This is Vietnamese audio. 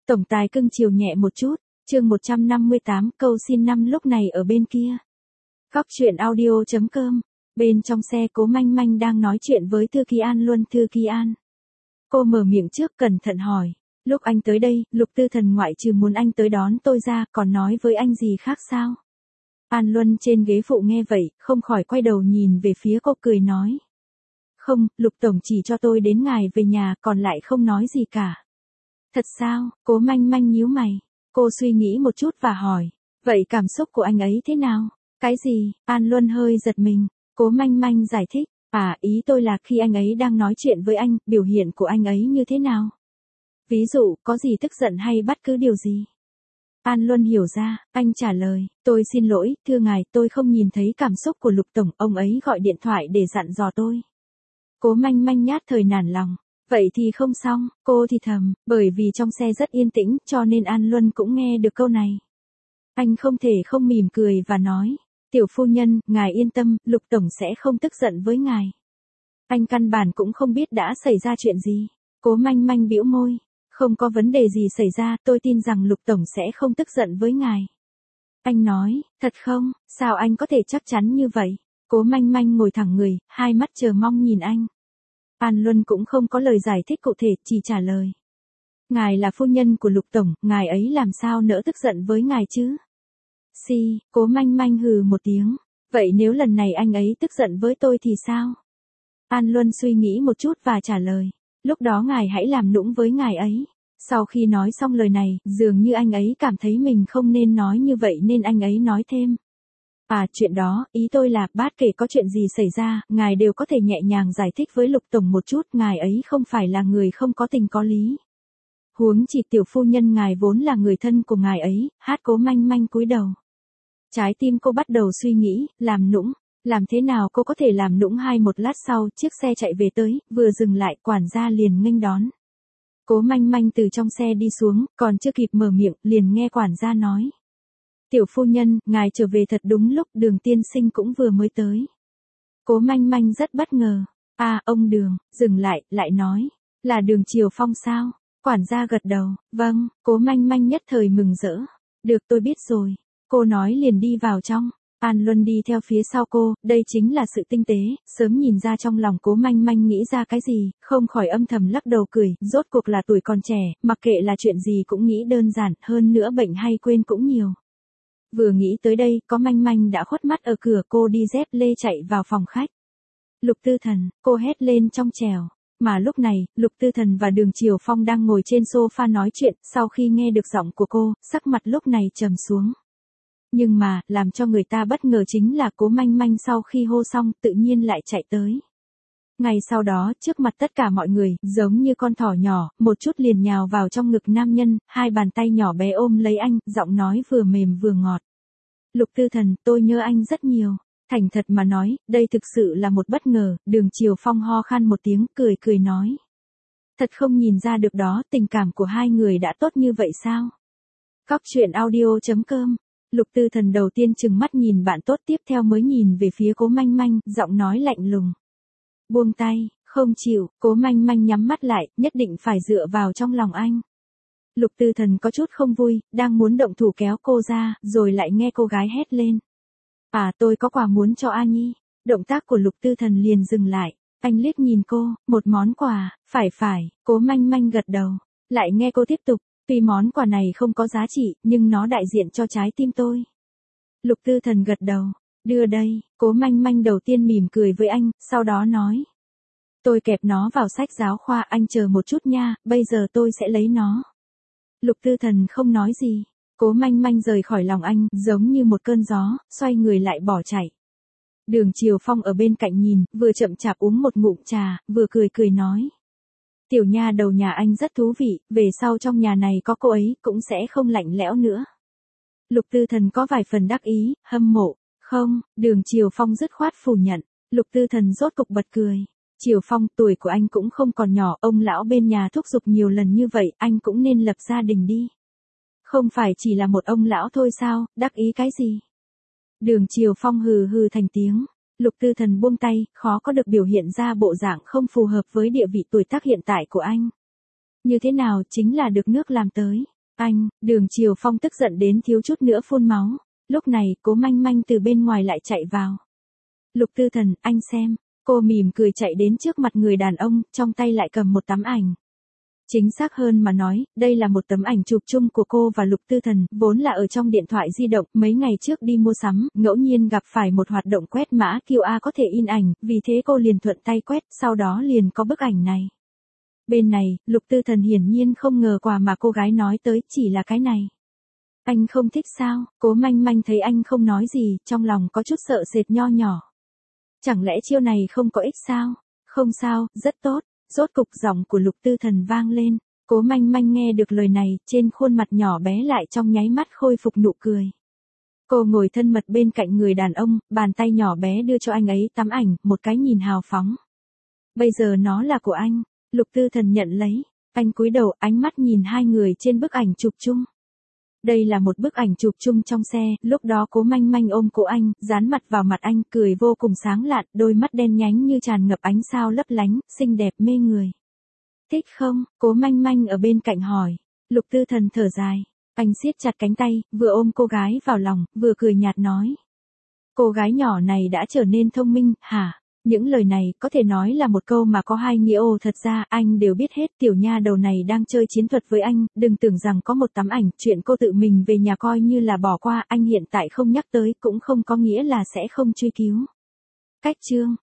Tổng tài cưng chiều nhẹ một chút, chương 158 câu xin năm lúc này ở bên kia. Góc truyện audio.com, bên trong xe Cố Manh Manh đang nói chuyện với Thư Kỳ An Luân. Thư Kỳ An. Cô mở miệng trước cẩn thận hỏi, lúc anh tới đây, Lục Tư Thần ngoại trừ muốn anh tới đón tôi ra, còn nói với anh gì khác sao? An Luân trên ghế phụ nghe vậy, không khỏi quay đầu nhìn về phía cô cười nói. Không, Lục Tổng chỉ cho tôi đến ngày về nhà, còn lại không nói gì cả. Thật sao? Cố Manh Manh nhíu mày. Cô suy nghĩ một chút và hỏi, vậy cảm xúc của anh ấy thế nào? Cái gì? An Luân hơi giật mình. Cố Manh Manh giải thích, ý tôi là khi anh ấy đang nói chuyện với anh, biểu hiện của anh ấy như thế nào? Ví dụ, có gì tức giận hay bất cứ điều gì? An Luân hiểu ra, anh trả lời, tôi xin lỗi, thưa ngài, tôi không nhìn thấy cảm xúc của Lục Tổng, ông ấy gọi điện thoại để dặn dò tôi. Cố Manh Manh nhát thời nản lòng. Vậy thì không xong, cô thì thầm, bởi vì trong xe rất yên tĩnh, cho nên An Luân cũng nghe được câu này. Anh không thể không mỉm cười và nói, tiểu phu nhân, ngài yên tâm, Lục Tổng sẽ không tức giận với ngài. Anh căn bản cũng không biết đã xảy ra chuyện gì. Cố Manh Manh bĩu môi, không có vấn đề gì xảy ra, tôi tin rằng Lục Tổng sẽ không tức giận với ngài. Anh nói, thật không, sao anh có thể chắc chắn như vậy? Cố Manh Manh ngồi thẳng người, hai mắt chờ mong nhìn anh. An Luân cũng không có lời giải thích cụ thể, chỉ trả lời. Ngài là phu nhân của Lục Tổng, ngài ấy làm sao nỡ tức giận với ngài chứ? Cố Manh Manh hừ một tiếng. Vậy nếu lần này anh ấy tức giận với tôi thì sao? An Luân suy nghĩ một chút và trả lời. Lúc đó ngài hãy làm nũng với ngài ấy. Sau khi nói xong lời này, dường như anh ấy cảm thấy mình không nên nói như vậy nên anh ấy nói thêm. Chuyện đó, ý tôi là, bất kể có chuyện gì xảy ra, ngài đều có thể nhẹ nhàng giải thích với Lục Tổng một chút, ngài ấy không phải là người không có tình có lý. Huống chỉ tiểu phu nhân ngài vốn là người thân của ngài ấy. Cố Manh Manh cúi đầu. Trái tim cô bắt đầu suy nghĩ, làm nũng, làm thế nào cô có thể làm nũng? Một lát sau, chiếc xe chạy về tới, vừa dừng lại, quản gia liền nghênh đón. Cố Manh Manh từ trong xe đi xuống, còn chưa kịp mở miệng, liền nghe quản gia nói. Tiểu phu nhân, ngài trở về thật đúng lúc, Đường tiên sinh cũng vừa mới tới. Cố Manh Manh rất bất ngờ. Ông Đường, dừng lại, lại nói. Là Đường Triều Phong sao? Quản gia gật đầu, vâng. Cố Manh Manh nhất thời mừng rỡ. Được, tôi biết rồi. Cô nói liền đi vào trong. An Luân đi theo phía sau cô, đây chính là sự tinh tế, sớm nhìn ra trong lòng Cố Manh Manh nghĩ ra cái gì, không khỏi âm thầm lắc đầu cười, rốt cuộc là tuổi còn trẻ, mặc kệ là chuyện gì cũng nghĩ đơn giản, hơn nữa bệnh hay quên cũng nhiều. Vừa nghĩ tới đây, Cố Manh Manh đã khuất mắt ở cửa, cô đi dép lê chạy vào phòng khách. Lục Tư Thần, cô hét lên trong trẻo. Mà lúc này, Lục Tư Thần và Đường Triều Phong đang ngồi trên sofa nói chuyện, sau khi nghe được giọng của cô, sắc mặt lúc này trầm xuống. Nhưng mà, làm cho người ta bất ngờ chính là Cố Manh Manh sau khi hô xong, tự nhiên lại chạy tới. Ngay sau đó, trước mặt tất cả mọi người, giống như con thỏ nhỏ, một chút liền nhào vào trong ngực nam nhân, hai bàn tay nhỏ bé ôm lấy anh, giọng nói vừa mềm vừa ngọt. Lục Tư Thần, tôi nhớ anh rất nhiều. Thành thật mà nói, đây thực sự là một bất ngờ. Đường Triều Phong ho khan một tiếng, cười nói. Thật không nhìn ra được đó, tình cảm của hai người đã tốt như vậy sao? Góc truyện audio.com. Lục Tư Thần đầu tiên chừng mắt nhìn bạn tốt, tiếp theo mới nhìn về phía Cố Manh Manh, giọng nói lạnh lùng. Buông tay, không chịu. Cố Manh Manh nhắm mắt lại, nhất định phải dựa vào trong lòng anh. Lục Tư Thần có chút không vui, đang muốn động thủ kéo cô ra, rồi lại nghe cô gái hét lên. Tôi có quà muốn cho A Nhi. Động tác của Lục Tư Thần liền dừng lại. Anh liếc nhìn cô, một món quà, phải. Cố Manh Manh gật đầu. Lại nghe cô tiếp tục, tuy món quà này không có giá trị, nhưng nó đại diện cho trái tim tôi. Lục Tư Thần gật đầu. Đưa đây. Cố Manh Manh đầu tiên mỉm cười với anh, sau đó nói. Tôi kẹp nó vào sách giáo khoa, anh chờ một chút nha, bây giờ tôi sẽ lấy nó. Lục Tư Thần không nói gì. Cố Manh Manh rời khỏi lòng anh, giống như một cơn gió, xoay người lại bỏ chạy. Đường Triều Phong ở bên cạnh nhìn, vừa chậm chạp uống một ngụm trà, vừa cười nói. Tiểu nha đầu nhà anh rất thú vị, về sau trong nhà này có cô ấy, cũng sẽ không lạnh lẽo nữa. Lục Tư Thần có vài phần đắc ý, hâm mộ. Không, Đường Triều Phong dứt khoát phủ nhận. Lục Tư Thần rốt cục bật cười. Triều Phong, tuổi của anh cũng không còn nhỏ, ông lão bên nhà thúc giục nhiều lần như vậy, anh cũng nên lập gia đình đi. Không phải chỉ là một ông lão thôi sao, đắc ý cái gì? Đường Triều Phong hừ thành tiếng. Lục Tư Thần buông tay, khó có được biểu hiện ra bộ dạng không phù hợp với địa vị tuổi tác hiện tại của anh. Như thế nào chính là được nước làm tới. Anh, Đường Chiều Phong tức giận đến thiếu chút nữa phun máu. Lúc này, Cố Manh Manh từ bên ngoài lại chạy vào. Lục Tư Thần, anh xem. Cô mỉm cười chạy đến trước mặt người đàn ông, trong tay lại cầm một tấm ảnh. Chính xác hơn mà nói, đây là một tấm ảnh chụp chung của cô và Lục Tư Thần, vốn là ở trong điện thoại di động, mấy ngày trước đi mua sắm, ngẫu nhiên gặp phải một hoạt động quét mã QR có thể in ảnh, vì thế cô liền thuận tay quét, sau đó liền có bức ảnh này. Bên này, Lục Tư Thần hiển nhiên không ngờ quà mà cô gái nói tới chỉ là cái này. Anh không thích sao? Cố Manh Manh thấy anh không nói gì, trong lòng có chút sợ sệt nho nhỏ. Chẳng lẽ chiêu này không có ích sao? Không sao, rất tốt. Rốt cục giọng của Lục Tư Thần vang lên. Cố Manh Manh nghe được lời này, trên khuôn mặt nhỏ bé lại trong nháy mắt khôi phục nụ cười. Cô ngồi thân mật bên cạnh người đàn ông, bàn tay nhỏ bé đưa cho anh ấy tấm ảnh, một cái nhìn hào phóng. Bây giờ nó là của anh. Lục Tư Thần nhận lấy. Anh cúi đầu, ánh mắt nhìn hai người trên bức ảnh chụp chung. Đây là một bức ảnh chụp chung trong xe, lúc đó Cố Manh Manh ôm cổ anh, dán mặt vào mặt anh, cười vô cùng sáng lạn, đôi mắt đen nhánh như tràn ngập ánh sao lấp lánh, xinh đẹp mê người. Thích không? Cố Manh Manh ở bên cạnh hỏi. Lục Tư Thần thở dài. Anh siết chặt cánh tay, vừa ôm cô gái vào lòng, vừa cười nhạt nói. Cô gái nhỏ này đã trở nên thông minh, hả? Những lời này có thể nói là một câu mà có hai nghĩa. Ồ, thật ra anh đều biết hết, tiểu nha đầu này đang chơi chiến thuật với anh, đừng tưởng rằng có một tấm ảnh, chuyện cô tự mình về nhà coi như là bỏ qua, anh hiện tại không nhắc tới cũng không có nghĩa là sẽ không truy cứu. Cách chương